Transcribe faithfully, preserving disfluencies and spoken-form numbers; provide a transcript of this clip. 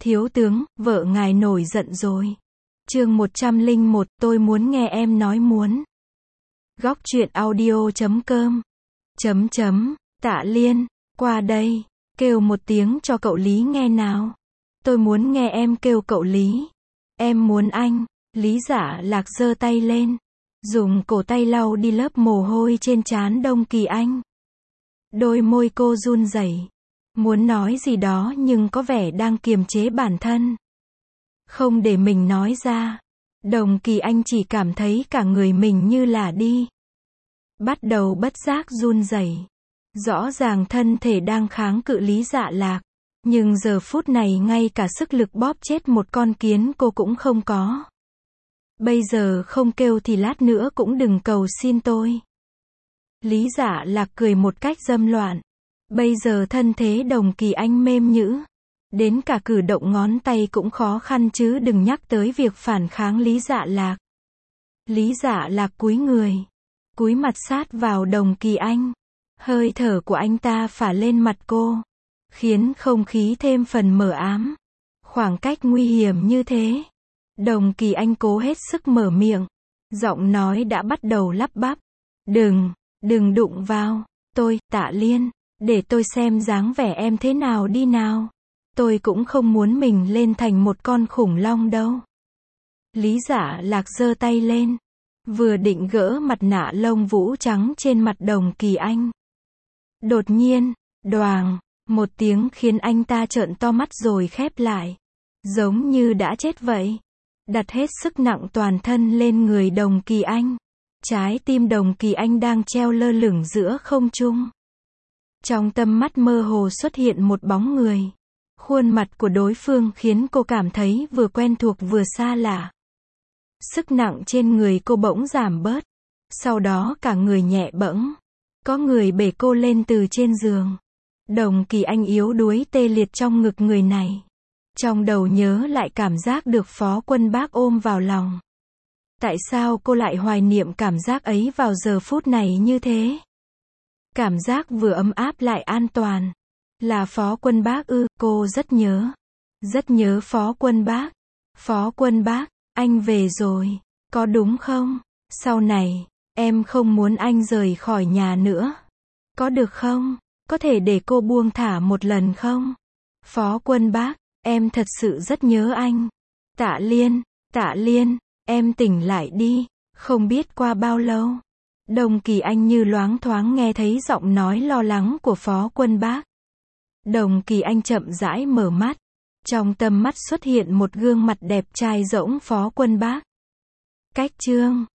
Thiếu tướng, vợ ngài nổi giận rồi. Chương một trăm lẻ một, tôi muốn nghe em nói muốn. Góc truyện audio chấm com. Chấm chấm, Tạ Liên, qua đây, kêu một tiếng cho cậu Lý nghe nào. Tôi muốn nghe em kêu cậu Lý. Em muốn anh. Lý Dạ Lạc giơ tay lên, dùng cổ tay lau đi lớp mồ hôi trên trán Đông Kỳ Anh. Đôi môi cô run rẩy, muốn nói gì đó nhưng có vẻ đang kiềm chế bản thân, không để mình nói ra. Đồng Kỳ Anh chỉ cảm thấy cả người mình như là đi, bắt đầu bất giác run rẩy. Rõ ràng thân thể đang kháng cự Lý Dạ Lạc, nhưng giờ phút này ngay cả sức lực bóp chết một con kiến cô cũng không có. Bây giờ không kêu thì lát nữa cũng đừng cầu xin tôi. Lý Dạ Lạc cười một cách dâm loạn. Bây giờ thân thế Đồng Kỳ Anh mềm nhũn, đến cả cử động ngón tay cũng khó khăn chứ đừng nhắc tới việc phản kháng Lý Dạ Lạc. Lý Dạ Lạc cúi người, cúi mặt sát vào Đồng Kỳ Anh. Hơi thở của anh ta phả lên mặt cô, khiến không khí thêm phần mờ ám. Khoảng cách nguy hiểm như thế. Đồng Kỳ Anh cố hết sức mở miệng, giọng nói đã bắt đầu lắp bắp. Đừng, đừng đụng vào tôi, Tạ Liên, để tôi xem dáng vẻ em thế nào đi nào. Tôi cũng không muốn mình lên thành một con khủng long đâu. Lý Dạ Lạc giơ tay lên, vừa định gỡ mặt nạ lông vũ trắng trên mặt Đồng Kỳ Anh. Đột nhiên, đoàng, một tiếng khiến anh ta trợn to mắt rồi khép lại, giống như đã chết vậy. Đặt hết sức nặng toàn thân lên người Đồng Kỳ Anh. Trái tim Đồng Kỳ Anh đang treo lơ lửng giữa không trung. Trong tầm mắt mơ hồ xuất hiện một bóng người. Khuôn mặt của đối phương khiến cô cảm thấy vừa quen thuộc vừa xa lạ. Sức nặng trên người cô bỗng giảm bớt. Sau đó cả người nhẹ bẫng. Có người bế cô lên từ trên giường. Đồng Kỳ Anh yếu đuối tê liệt trong ngực người này. Trong đầu nhớ lại cảm giác được Phó Quân Bác ôm vào lòng. Tại sao cô lại hoài niệm cảm giác ấy vào giờ phút này như thế? Cảm giác vừa ấm áp lại an toàn. Là Phó Quân Bác ư? Cô rất nhớ. Rất nhớ Phó Quân Bác. Phó Quân Bác, anh về rồi, có đúng không? Sau này, em không muốn anh rời khỏi nhà nữa. Có được không? Có thể để cô buông thả một lần không? Phó Quân Bác, em thật sự rất nhớ anh. Tạ Liên, Tạ Liên, em tỉnh lại đi. Không biết qua bao lâu, Đồng Kỳ Anh như loáng thoáng nghe thấy giọng nói lo lắng của Phó Quân Bác. Đồng Kỳ Anh chậm rãi mở mắt. Trong tầm mắt xuất hiện một gương mặt đẹp trai rỗng Phó Quân Bác. Cách chương